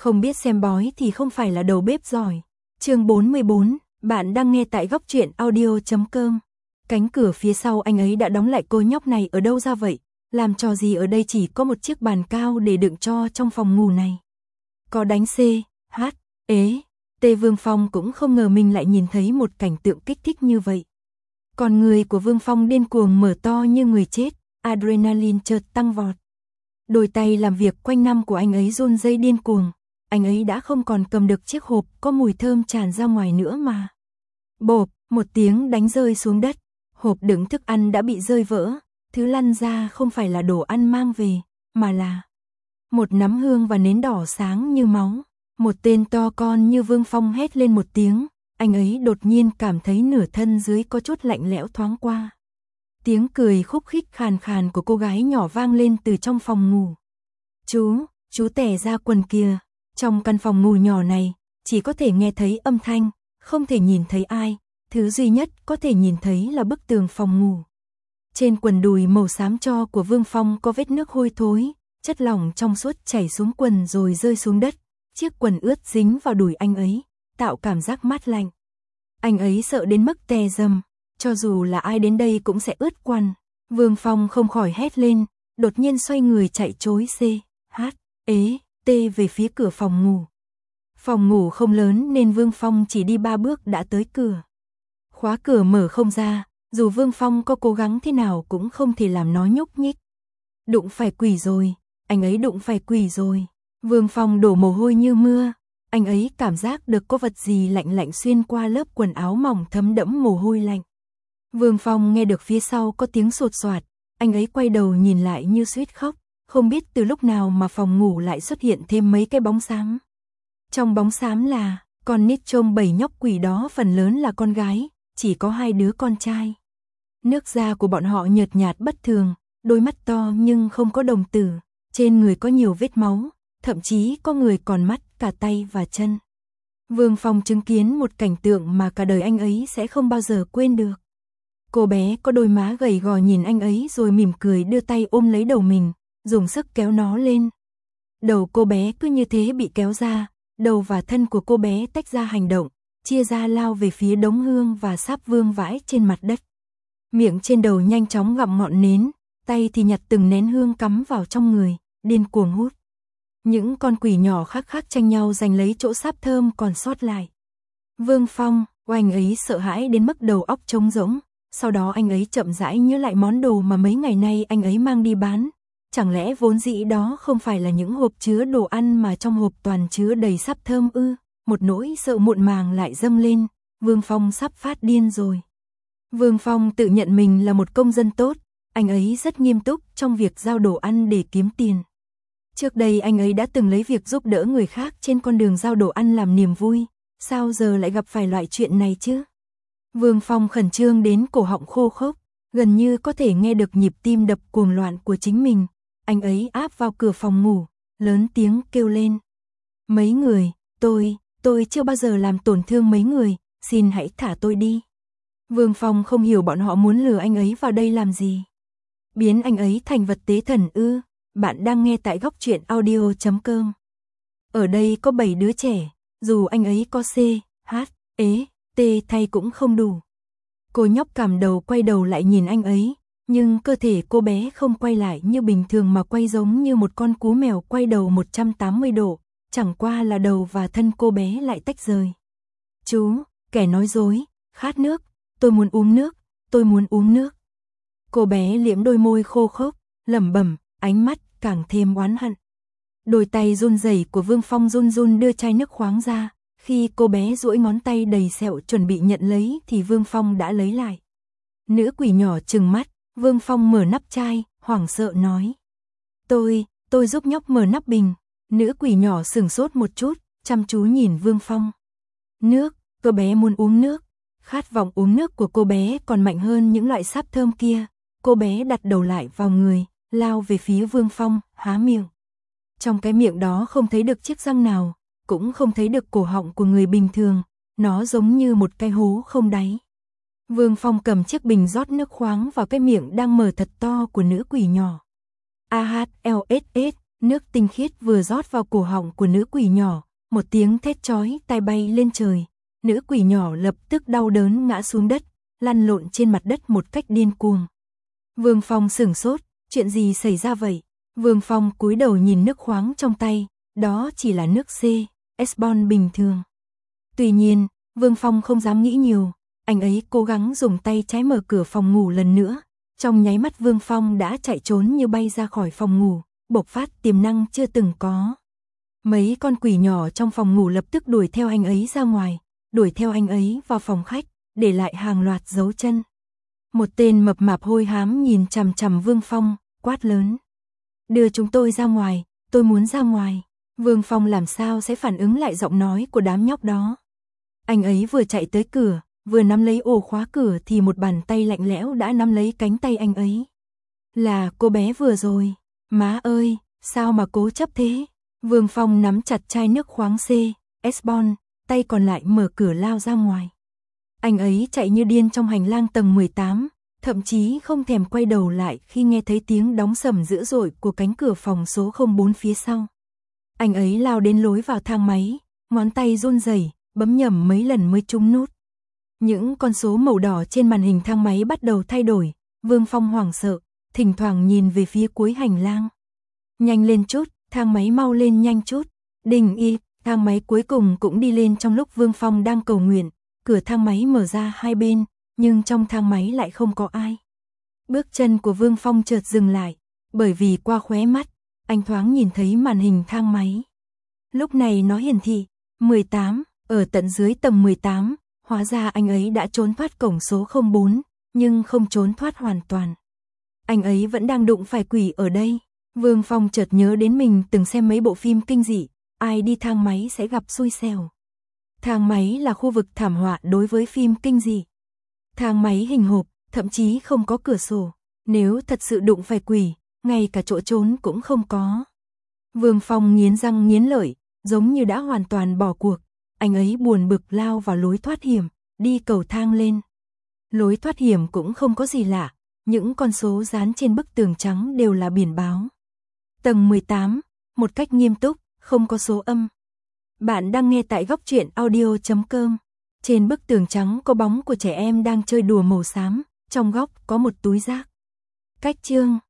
Không biết xem bói thì không phải là đầu bếp giỏi. Chương 44, bạn đang nghe tại góc truyện audio.com. Cánh cửa phía sau anh ấy đã đóng lại, cô nhóc này ở đâu ra vậy? Làm trò gì ở đây, chỉ có một chiếc bàn cao để đựng cho trong phòng ngủ này. Có đánh C, H, ế, T. Vương Phong cũng không ngờ mình lại nhìn thấy một cảnh tượng kích thích như vậy. Còn người của Vương Phong điên cuồng mở to như người chết, adrenaline chợt tăng vọt. Đôi tay làm việc quanh năm của anh ấy run rẩy điên cuồng. Anh ấy đã không còn cầm được chiếc hộp có mùi thơm tràn ra ngoài nữa mà. Bộp, một tiếng đánh rơi xuống đất. Hộp đựng thức ăn đã bị rơi vỡ. Thứ lăn ra không phải là đồ ăn mang về, mà là một nắm hương và nến đỏ sáng như máu. Một tên to con như Vương Phong hét lên một tiếng. Anh ấy đột nhiên cảm thấy nửa thân dưới có chút lạnh lẽo thoáng qua. Tiếng cười khúc khích khàn khàn của cô gái nhỏ vang lên từ trong phòng ngủ. Chú tẻ ra quần kìa. Trong căn phòng ngủ nhỏ này, chỉ có thể nghe thấy âm thanh, không thể nhìn thấy ai. Thứ duy nhất có thể nhìn thấy là bức tường phòng ngủ. Trên quần đùi màu xám tro của Vương Phong có vết nước hôi thối, chất lỏng trong suốt chảy xuống quần rồi rơi xuống đất. Chiếc quần ướt dính vào đùi anh ấy, tạo cảm giác mát lạnh. Anh ấy sợ đến mức tè rầm, cho dù là ai đến đây cũng sẽ ướt quần. Vương Phong không khỏi hét lên, đột nhiên xoay người chạy trối C, H, ế, T về phía cửa phòng ngủ. Phòng ngủ không lớn nên Vương Phong chỉ đi 3 bước đã tới cửa. Khóa cửa mở không ra, dù Vương Phong có cố gắng thế nào cũng không thể làm nó nhúc nhích. Đụng phải quỷ rồi, anh ấy đụng phải quỷ rồi. Vương Phong đổ mồ hôi như mưa, anh ấy cảm giác được có vật gì lạnh lạnh xuyên qua lớp quần áo mỏng thấm đẫm mồ hôi lạnh. Vương Phong nghe được phía sau có tiếng sột soạt, anh ấy quay đầu nhìn lại như suýt khóc, không biết từ lúc nào mà phòng ngủ lại xuất hiện thêm mấy cái bóng xám. Trong bóng xám là con nít trông 7 nhóc quỷ đó phần lớn là con gái, chỉ có 2 đứa con trai. Nước da của bọn họ nhợt nhạt bất thường, đôi mắt to nhưng không có đồng tử, trên người có nhiều vết máu, thậm chí có người còn mất cả tay và chân. Vương Phong chứng kiến một cảnh tượng mà cả đời anh ấy sẽ không bao giờ quên được. Cô bé có đôi má gầy gò nhìn anh ấy rồi mỉm cười đưa tay ôm lấy đầu mình, dùng sức kéo nó lên. Đầu cô bé cứ như thế bị kéo ra, đầu và thân của cô bé tách ra hành động, chia ra lao về phía đống hương và sáp vương vãi trên mặt đất. Miệng trên đầu nhanh chóng gặm ngọn nến, tay thì nhặt từng nén hương cắm vào trong người, điên cuồng hút. Những con quỷ nhỏ khác tranh nhau giành lấy chỗ sáp thơm còn sót lại. Vương Phong, anh ấy sợ hãi đến mức đầu óc trống rỗng. Sau đó anh ấy chậm rãi nhớ lại món đồ mà mấy ngày nay anh ấy mang đi bán. Chẳng lẽ vốn dĩ đó không phải là những hộp chứa đồ ăn mà trong hộp toàn chứa đầy sáp thơm ư? Một nỗi sợ muộn màng lại dâng lên, Vương Phong sắp phát điên rồi. Vương Phong tự nhận mình là một công dân tốt, anh ấy rất nghiêm túc trong việc giao đồ ăn để kiếm tiền. Trước đây anh ấy đã từng lấy việc giúp đỡ người khác trên con đường giao đồ ăn làm niềm vui, sao giờ lại gặp phải loại chuyện này chứ? Vương Phong khẩn trương đến cổ họng khô khốc, gần như có thể nghe được nhịp tim đập cuồng loạn của chính mình. Anh ấy áp vào cửa phòng ngủ, lớn tiếng kêu lên. Mấy người, tôi chưa bao giờ làm tổn thương mấy người, xin hãy thả tôi đi. Vương Phong không hiểu bọn họ muốn lừa anh ấy vào đây làm gì. Biến anh ấy thành vật tế thần ư? Bạn đang nghe tại góc truyện audio.com. Ở đây có 7 đứa trẻ, dù anh ấy có C, H, ế, T thay cũng không đủ. Cô nhóc cằm đầu quay đầu lại nhìn anh ấy, nhưng cơ thể cô bé không quay lại như bình thường mà quay giống như một con cú mèo quay đầu 180 độ, chẳng qua là đầu và thân cô bé lại tách rời. Chú, kẻ nói dối, khát nước, tôi muốn uống nước, tôi muốn uống nước. Cô bé liếm đôi môi khô khốc, lẩm bẩm, ánh mắt càng thêm oán hận. Đôi tay run rẩy của Vương Phong run run đưa chai nước khoáng ra. Khi cô bé duỗi ngón tay đầy sẹo chuẩn bị nhận lấy thì Vương Phong đã lấy lại. Nữ quỷ nhỏ trừng mắt, Vương Phong mở nắp chai, hoảng sợ nói. Tôi giúp nhóc mở nắp bình. Nữ quỷ nhỏ sửng sốt một chút, chăm chú nhìn Vương Phong. Nước, cô bé muốn uống nước. Khát vọng uống nước của cô bé còn mạnh hơn những loại sáp thơm kia. Cô bé đặt đầu lại vào người, lao về phía Vương Phong, há miệng. Trong cái miệng đó không thấy được chiếc răng nào, cũng không thấy được cổ họng của người bình thường, nó giống như một cái hố không đáy. Vương Phong cầm chiếc bình rót nước khoáng vào cái miệng đang mở thật to của nữ quỷ nhỏ. AHLSS, Nước tinh khiết vừa rót vào cổ họng của nữ quỷ nhỏ, một tiếng thét chói tai bay lên trời. Nữ quỷ nhỏ lập tức đau đớn ngã xuống đất, lăn lộn trên mặt đất một cách điên cuồng. Vương Phong sửng sốt, chuyện gì xảy ra vậy? Vương Phong cúi đầu nhìn nước khoáng trong tay, đó chỉ là nước C.S.Bon bình thường. Tuy nhiên, Vương Phong không dám nghĩ nhiều, anh ấy cố gắng dùng tay trái mở cửa phòng ngủ lần nữa. Trong nháy mắt Vương Phong đã chạy trốn như bay ra khỏi phòng ngủ, bộc phát tiềm năng chưa từng có. Mấy con quỷ nhỏ trong phòng ngủ lập tức đuổi theo anh ấy ra ngoài, đuổi theo anh ấy vào phòng khách, để lại hàng loạt dấu chân. Một tên mập mạp hôi hám nhìn chằm chằm Vương Phong, quát lớn. Đưa chúng tôi ra ngoài, tôi muốn ra ngoài. Vương Phong làm sao sẽ phản ứng lại giọng nói của đám nhóc đó. Anh ấy vừa chạy tới cửa, vừa nắm lấy ổ khóa cửa thì một bàn tay lạnh lẽo đã nắm lấy cánh tay anh ấy. Là cô bé vừa rồi. Má ơi, sao mà cố chấp thế? Vương Phong nắm chặt chai nước khoáng C.S.Bon, tay còn lại mở cửa lao ra ngoài. Anh ấy chạy như điên trong hành lang tầng 18, thậm chí không thèm quay đầu lại khi nghe thấy tiếng đóng sầm dữ dội của cánh cửa phòng số 04 phía sau. Anh ấy lao đến lối vào thang máy, ngón tay run rẩy, bấm nhầm mấy lần mới trúng nút. Những con số màu đỏ trên màn hình thang máy bắt đầu thay đổi, Vương Phong hoảng sợ, thỉnh thoảng nhìn về phía cuối hành lang. Nhanh lên chút, thang máy mau lên nhanh chút. Đình y, thang máy cuối cùng cũng đi lên trong lúc Vương Phong đang cầu nguyện. Cửa thang máy mở ra hai bên, nhưng trong thang máy lại không có ai. Bước chân của Vương Phong chợt dừng lại, bởi vì qua khóe mắt, anh thoáng nhìn thấy màn hình thang máy. Lúc này nó hiển thị 18, ở tận dưới tầng 18, hóa ra anh ấy đã trốn thoát cổng số 04, nhưng không trốn thoát hoàn toàn. Anh ấy vẫn đang đụng phải quỷ ở đây. Vương Phong chợt nhớ đến mình từng xem mấy bộ phim kinh dị, ai đi thang máy sẽ gặp xui xẻo. Thang máy là khu vực thảm họa đối với phim kinh dị. Thang máy hình hộp, thậm chí không có cửa sổ. Nếu thật sự đụng phải quỷ, ngay cả chỗ trốn cũng không có. Vương Phong nghiến răng nghiến lợi, giống như đã hoàn toàn bỏ cuộc. Anh ấy buồn bực lao vào lối thoát hiểm, đi cầu thang lên. Lối thoát hiểm cũng không có gì lạ, những con số dán trên bức tường trắng đều là biển báo. Tầng 18, một cách nghiêm túc, không có số âm. Bạn đang nghe tại góc truyện audio.com. Trên bức tường trắng có bóng của trẻ em đang chơi đùa màu xám, trong góc có một túi rác. Cách chương